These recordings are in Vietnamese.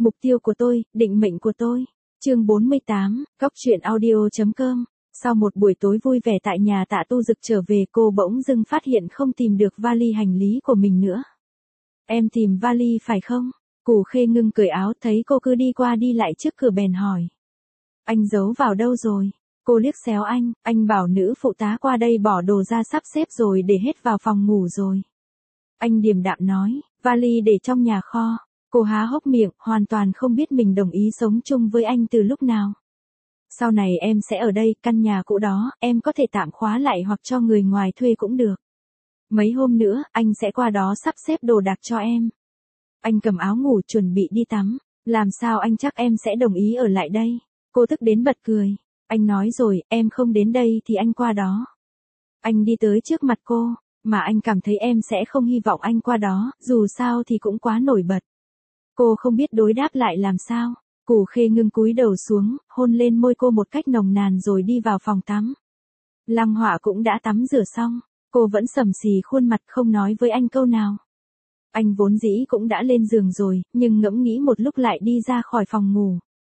Mục tiêu của tôi, định mệnh của tôi. Chương 48, Góc truyện audio.com. Sau một buổi tối vui vẻ tại nhà Tạ Tu Dực trở về, cô bỗng dưng phát hiện không tìm được vali hành lý của mình nữa. Em tìm vali phải không? Củ Khê Ngưng cởi áo thấy cô cứ đi qua đi lại trước cửa bèn hỏi. Anh giấu vào đâu rồi? Cô liếc xéo anh bảo nữ phụ tá qua đây bỏ đồ ra sắp xếp rồi để hết vào phòng ngủ rồi. Anh điềm đạm nói, vali để trong nhà kho. Cô há hốc miệng, hoàn toàn không biết mình đồng ý sống chung với anh từ lúc nào. Sau này em sẽ ở đây, căn nhà cũ đó, em có thể tạm khóa lại hoặc cho người ngoài thuê cũng được. Mấy hôm nữa, anh sẽ qua đó sắp xếp đồ đạc cho em. Anh cầm áo ngủ chuẩn bị đi tắm. Làm sao anh chắc em sẽ đồng ý ở lại đây? Cô tức đến bật cười. Anh nói rồi, em không đến đây thì anh qua đó. Anh đi tới trước mặt cô, mà anh cảm thấy em sẽ không hy vọng anh qua đó, dù sao thì cũng quá nổi bật. Cô không biết đối đáp lại làm sao. Củ Khê Ngưng cúi đầu xuống, hôn lên môi cô một cách nồng nàn rồi đi vào phòng tắm. Lăng Họa cũng đã tắm rửa xong, cô vẫn sầm xì khuôn mặt không nói với anh câu nào. Anh vốn dĩ cũng đã lên giường rồi, nhưng ngẫm nghĩ một lúc lại đi ra khỏi phòng ngủ.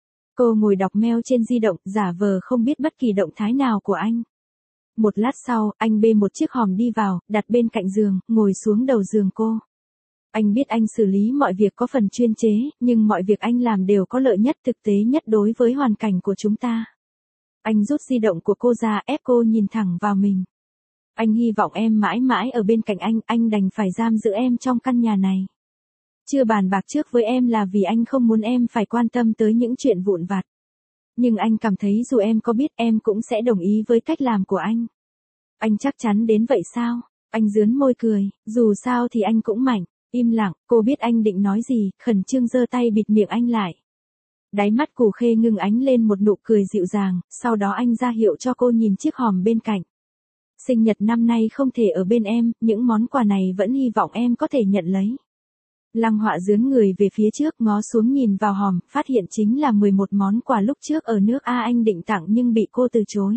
Cô ngồi đọc mail trên di động, giả vờ không biết bất kỳ động thái nào của anh. Một lát sau, anh bê một chiếc hòm đi vào, đặt bên cạnh giường, ngồi xuống đầu giường cô. Anh biết anh xử lý mọi việc có phần chuyên chế, nhưng mọi việc anh làm đều có lợi nhất, thực tế nhất đối với hoàn cảnh của chúng ta. Anh rút di động của cô ra, ép cô nhìn thẳng vào mình. Anh hy vọng em mãi mãi ở bên cạnh anh đành phải giam giữ em trong căn nhà này. Chưa bàn bạc trước với em là vì anh không muốn em phải quan tâm tới những chuyện vụn vặt. Nhưng anh cảm thấy dù em có biết em cũng sẽ đồng ý với cách làm của anh. Anh chắc chắn đến vậy sao? Anh rướn môi cười, dù sao thì anh cũng mạnh. Im lặng, cô biết anh định nói gì, khẩn trương giơ tay bịt miệng anh lại. Đáy mắt Củ Khê Ngưng ánh lên một nụ cười dịu dàng, sau đó anh ra hiệu cho cô nhìn chiếc hòm bên cạnh. Sinh nhật năm nay không thể ở bên em, những món quà này vẫn hy vọng em có thể nhận lấy. Lăng Họa dướn người về phía trước, ngó xuống nhìn vào hòm, phát hiện chính là 11 món quà lúc trước ở nước A anh định tặng nhưng bị cô từ chối.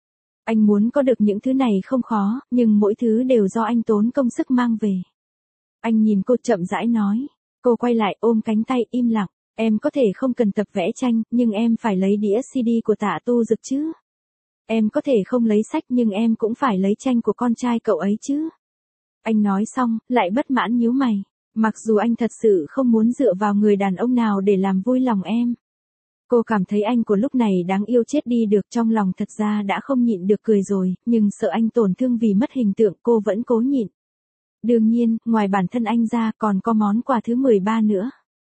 Anh muốn có được những thứ này không khó, nhưng mỗi thứ đều do anh tốn công sức mang về. Anh nhìn cô chậm rãi nói. Cô quay lại ôm cánh tay im lặng. Em có thể không cần tập vẽ tranh, nhưng em phải lấy đĩa CD của Tạ Tu Dực chứ. Em có thể không lấy sách nhưng em cũng phải lấy tranh của con trai cậu ấy chứ. Anh nói xong, lại bất mãn nhíu mày. Mặc dù anh thật sự không muốn dựa vào người đàn ông nào để làm vui lòng em. Cô cảm thấy anh của lúc này đáng yêu chết đi được, trong lòng thật ra đã không nhịn được cười rồi, nhưng sợ anh tổn thương vì mất hình tượng cô vẫn cố nhịn. Đương nhiên, ngoài bản thân anh ra còn có món quà thứ 13 nữa.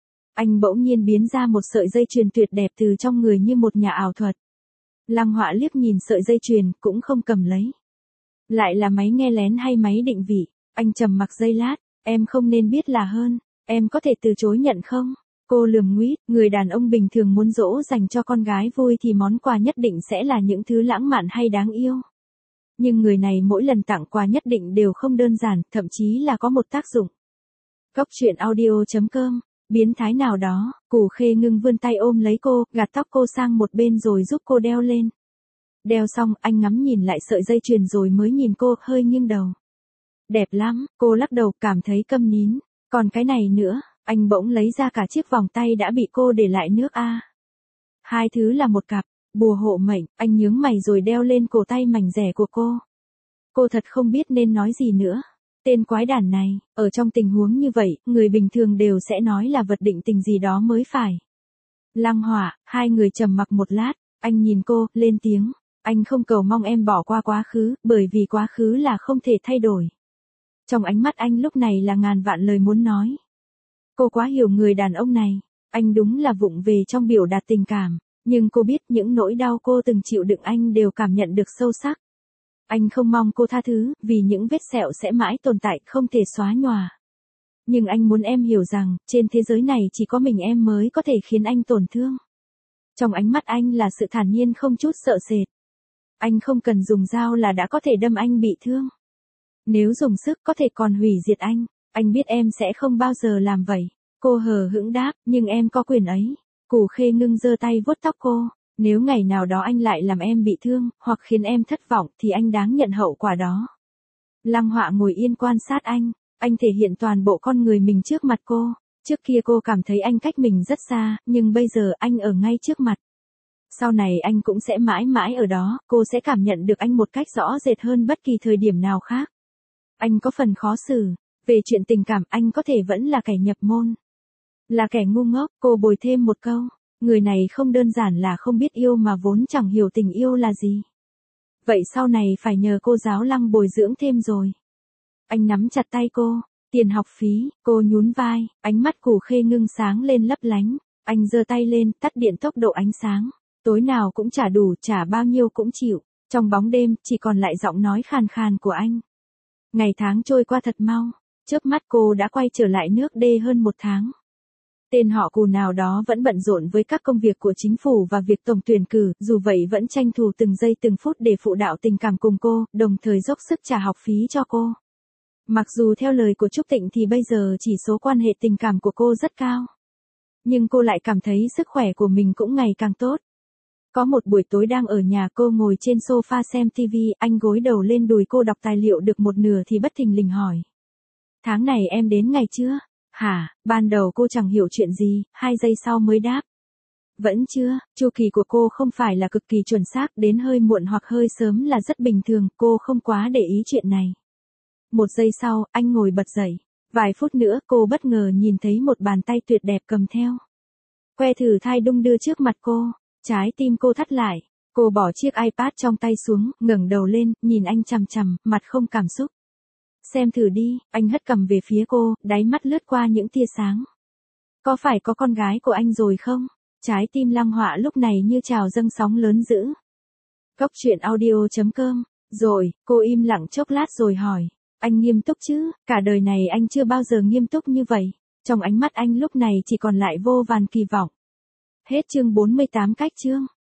Anh bỗng nhiên biến ra một sợi dây chuyền tuyệt đẹp từ trong người như một nhà ảo thuật. Lăng Họa liếc nhìn sợi dây chuyền, cũng không cầm lấy. Lại là máy nghe lén hay máy định vị? Anh trầm mặc giây lát, em không nên biết là hơn, em có thể từ chối nhận không? Cô lườm nguýt, người đàn ông bình thường muốn dỗ dành cho con gái vui thì món quà nhất định sẽ là những thứ lãng mạn hay đáng yêu. Nhưng người này mỗi lần tặng quà nhất định đều không đơn giản, thậm chí là có một tác dụng. Góc truyện audio.com. Biến thái nào đó, Củ Khê Ngưng vươn tay ôm lấy cô, gạt tóc cô sang một bên rồi giúp cô đeo lên. Đeo xong, anh ngắm nhìn lại sợi dây chuyền rồi mới nhìn cô, hơi nghiêng đầu. Đẹp lắm, cô lắc đầu, cảm thấy câm nín. Còn cái này nữa, anh bỗng lấy ra cả chiếc vòng tay đã bị cô để lại nước A. Hai thứ là một cặp. Bùa hộ mệnh, anh nhướng mày rồi đeo lên cổ tay mảnh rẻ của cô. Cô thật không biết nên nói gì nữa. Tên quái đản này, ở trong tình huống như vậy, người bình thường đều sẽ nói là vật định tình gì đó mới phải. Lăng Họa, hai người trầm mặc một lát, anh nhìn cô, lên tiếng. Anh không cầu mong em bỏ qua quá khứ, bởi vì quá khứ là không thể thay đổi. Trong ánh mắt anh lúc này là ngàn vạn lời muốn nói. Cô quá hiểu người đàn ông này, anh đúng là vụng về trong biểu đạt tình cảm. Nhưng cô biết những nỗi đau cô từng chịu đựng anh đều cảm nhận được sâu sắc. Anh không mong cô tha thứ, vì những vết sẹo sẽ mãi tồn tại, không thể xóa nhòa. Nhưng anh muốn em hiểu rằng, trên thế giới này chỉ có mình em mới có thể khiến anh tổn thương. Trong ánh mắt anh là sự thản nhiên không chút sợ sệt. Anh không cần dùng dao là đã có thể đâm anh bị thương. Nếu dùng sức có thể còn hủy diệt anh. Anh biết em sẽ không bao giờ làm vậy. Cô hờ hững đáp, nhưng em có quyền ấy. Củ Khê Ngưng giơ tay vuốt tóc cô. Nếu ngày nào đó anh lại làm em bị thương, hoặc khiến em thất vọng, thì anh đáng nhận hậu quả đó. Lăng Họa ngồi yên quan sát anh thể hiện toàn bộ con người mình trước mặt cô. Trước kia cô cảm thấy anh cách mình rất xa, nhưng bây giờ anh ở ngay trước mặt. Sau này anh cũng sẽ mãi mãi ở đó, cô sẽ cảm nhận được anh một cách rõ rệt hơn bất kỳ thời điểm nào khác. Anh có phần khó xử. Về chuyện tình cảm anh có thể vẫn là kẻ nhập môn. Là kẻ ngu ngốc, cô bồi thêm một câu. Người này không đơn giản là không biết yêu mà vốn chẳng hiểu tình yêu là gì. Vậy sau này phải nhờ cô giáo Lăng bồi dưỡng thêm rồi. Anh nắm chặt tay cô. Tiền học phí, cô nhún vai, ánh mắt Củ Khê ngưng sáng lên lấp lánh. Anh giơ tay lên, tắt điện tốc độ ánh sáng. Tối nào cũng trả đủ, trả bao nhiêu cũng chịu. Trong bóng đêm, chỉ còn lại giọng nói khàn khàn của anh. Ngày tháng trôi qua thật mau. Chớp mắt cô đã quay trở lại nước D hơn 1 tháng. Tên họ Cù nào đó vẫn bận rộn với các công việc của chính phủ và việc tổng tuyển cử, dù vậy vẫn tranh thủ từng giây từng phút để phụ đạo tình cảm cùng cô, đồng thời dốc sức trả học phí cho cô. Mặc dù theo lời của Trúc Tịnh thì bây giờ chỉ số quan hệ tình cảm của cô rất cao. Nhưng cô lại cảm thấy sức khỏe của mình cũng ngày càng tốt. Có một buổi tối đang ở nhà cô ngồi trên sofa xem TV, anh gối đầu lên đùi cô đọc tài liệu được một nửa thì bất thình lình hỏi. Tháng này em đến ngày chưa? Hả? Ban đầu cô chẳng hiểu chuyện gì, 2 giây sau mới đáp. Vẫn chưa, chu kỳ của cô không phải là cực kỳ chuẩn xác, đến hơi muộn hoặc hơi sớm là rất bình thường, cô không quá để ý chuyện này. 1 giây sau, anh ngồi bật dậy. Vài phút nữa cô bất ngờ nhìn thấy một bàn tay tuyệt đẹp cầm theo que thử thai đung đưa trước mặt cô. Trái tim cô thắt lại. Cô bỏ chiếc iPad trong tay xuống, ngẩng đầu lên, nhìn anh chằm chằm, mặt không cảm xúc. Xem thử đi, anh hất cằm về phía cô, đáy mắt lướt qua những tia sáng. Có phải có con gái của anh rồi không? Trái tim Lăng Họa lúc này như trào dâng sóng lớn dữ. Cốc truyện audio.com. Rồi, cô im lặng chốc lát rồi hỏi. Anh nghiêm túc chứ? Cả đời này anh chưa bao giờ nghiêm túc như vậy. Trong ánh mắt anh lúc này chỉ còn lại vô vàn kỳ vọng. Hết chương 48 cách chương.